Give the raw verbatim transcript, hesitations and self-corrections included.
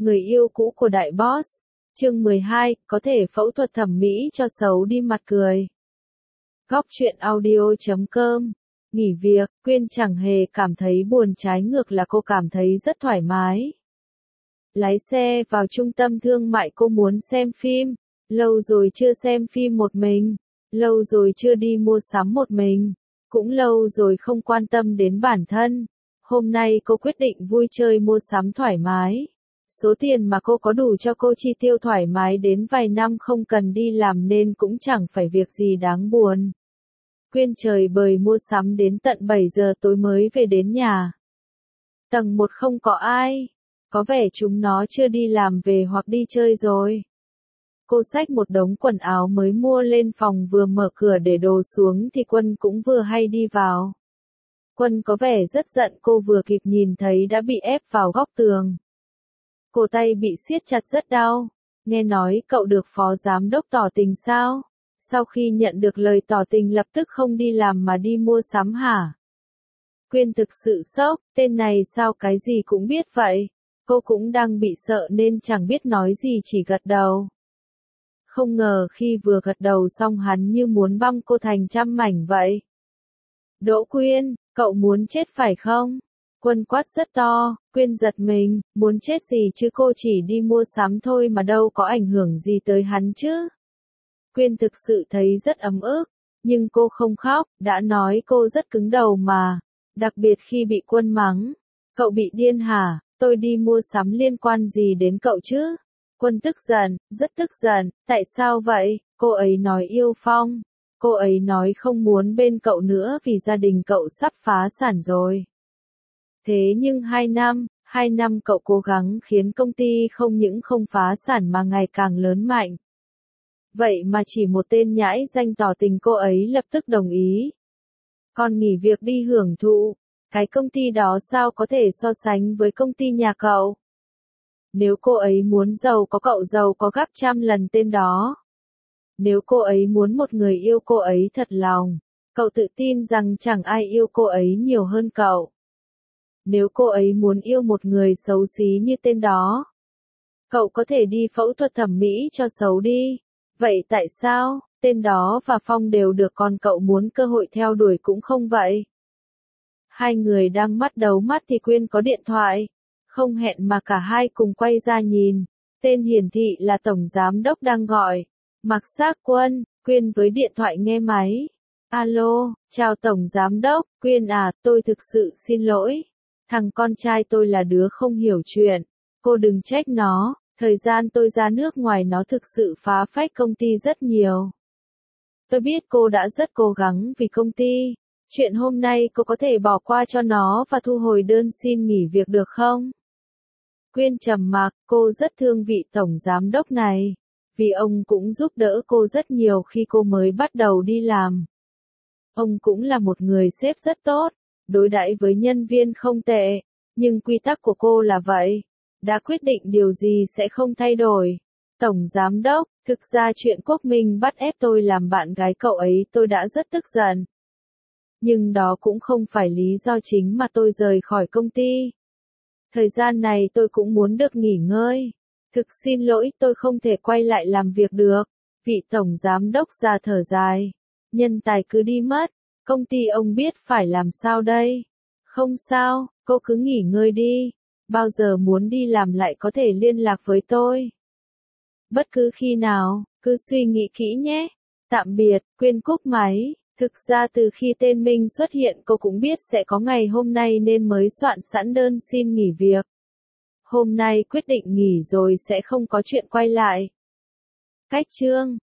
Người yêu cũ của đại boss. Chương mười hai, có thể phẫu thuật thẩm mỹ cho xấu đi mặt cười. Góc truyện audio chấm com. Nghỉ việc, Quyên chẳng hề cảm thấy buồn, trái ngược là cô cảm thấy rất thoải mái. Lái xe vào trung tâm thương mại, cô muốn xem phim. Lâu rồi chưa xem phim một mình. Lâu rồi chưa đi mua sắm một mình. Cũng lâu rồi không quan tâm đến bản thân. Hôm nay cô quyết định vui chơi mua sắm thoải mái. Số tiền mà cô có đủ cho cô chi tiêu thoải mái đến vài năm không cần đi làm nên cũng chẳng phải việc gì đáng buồn. Quyên trời bời mua sắm đến tận bảy giờ tối mới về đến nhà. Tầng một không có ai. Có vẻ chúng nó chưa đi làm về hoặc đi chơi rồi. Cô xách một đống quần áo mới mua lên phòng, vừa mở cửa để đồ xuống thì Quân cũng vừa hay đi vào. Quân có vẻ rất giận, cô vừa kịp nhìn thấy đã bị ép vào góc tường. Cổ tay bị siết chặt rất đau. Nghe nói cậu được phó giám đốc tỏ tình sao? Sau khi nhận được lời tỏ tình lập tức không đi làm mà đi mua sắm hả? Quyên thực sự sốc, tên này sao cái gì cũng biết vậy? Cô cũng đang bị sợ nên chẳng biết nói gì, chỉ gật đầu. Không ngờ khi vừa gật đầu xong hắn như muốn băm cô thành trăm mảnh vậy. Đỗ Quyên, cậu muốn chết phải không? Quân quát rất to. Quyên giật mình, muốn chết gì chứ, cô chỉ đi mua sắm thôi mà đâu có ảnh hưởng gì tới hắn chứ. Quyên thực sự thấy rất ấm ức, nhưng cô không khóc, đã nói cô rất cứng đầu mà, đặc biệt khi bị Quân mắng. Cậu bị điên hả, tôi đi mua sắm liên quan gì đến cậu chứ? Quân tức giận, rất tức giận, tại sao vậy? Cô ấy nói yêu Phong, cô ấy nói không muốn bên cậu nữa vì gia đình cậu sắp phá sản rồi. Thế nhưng hai năm, hai năm cậu cố gắng khiến công ty không những không phá sản mà ngày càng lớn mạnh. Vậy mà chỉ một tên nhãi danh tỏ tình cô ấy lập tức đồng ý. Còn nghỉ việc đi hưởng thụ, cái công ty đó sao có thể so sánh với công ty nhà cậu? Nếu cô ấy muốn giàu có, cậu giàu có gấp trăm lần tên đó. Nếu cô ấy muốn một người yêu cô ấy thật lòng, cậu tự tin rằng chẳng ai yêu cô ấy nhiều hơn cậu. Nếu cô ấy muốn yêu một người xấu xí như tên đó, cậu có thể đi phẫu thuật thẩm mỹ cho xấu đi. Vậy tại sao, tên đó và Phong đều được còn cậu muốn cơ hội theo đuổi cũng không vậy? Hai người đang mắt đấu mắt thì Quyên có điện thoại. Không hẹn mà cả hai cùng quay ra nhìn. Tên hiển thị là Tổng Giám Đốc đang gọi. Mặc xác Quân, Quyên với điện thoại nghe máy. Alo, chào Tổng Giám Đốc, Quyên à, tôi thực sự xin lỗi. Thằng con trai tôi là đứa không hiểu chuyện. Cô đừng trách nó, thời gian tôi ra nước ngoài nó thực sự phá phách công ty rất nhiều. Tôi biết cô đã rất cố gắng vì công ty. Chuyện hôm nay cô có thể bỏ qua cho nó và thu hồi đơn xin nghỉ việc được không? Quyên trầm mặc, cô rất thương vị Tổng Giám Đốc này. Vì ông cũng giúp đỡ cô rất nhiều khi cô mới bắt đầu đi làm. Ông cũng là một người sếp rất tốt, đối đãi với nhân viên không tệ, nhưng quy tắc của cô là vậy. Đã quyết định điều gì sẽ không thay đổi. Tổng Giám Đốc, thực ra chuyện Quốc Minh bắt ép tôi làm bạn gái cậu ấy tôi đã rất tức giận. Nhưng đó cũng không phải lý do chính mà tôi rời khỏi công ty. Thời gian này tôi cũng muốn được nghỉ ngơi. Thực xin lỗi, tôi không thể quay lại làm việc được. Vị Tổng Giám Đốc già thở dài. Nhân tài cứ đi mất. Công ty ông biết phải làm sao đây? Không sao, cô cứ nghỉ ngơi đi. Bao giờ muốn đi làm lại có thể liên lạc với tôi. Bất cứ khi nào, cứ suy nghĩ kỹ nhé. Tạm biệt. Quyên cúp máy. Thực ra từ khi tên Minh xuất hiện cô cũng biết sẽ có ngày hôm nay nên mới soạn sẵn đơn xin nghỉ việc. Hôm nay quyết định nghỉ rồi sẽ không có chuyện quay lại. Cách chương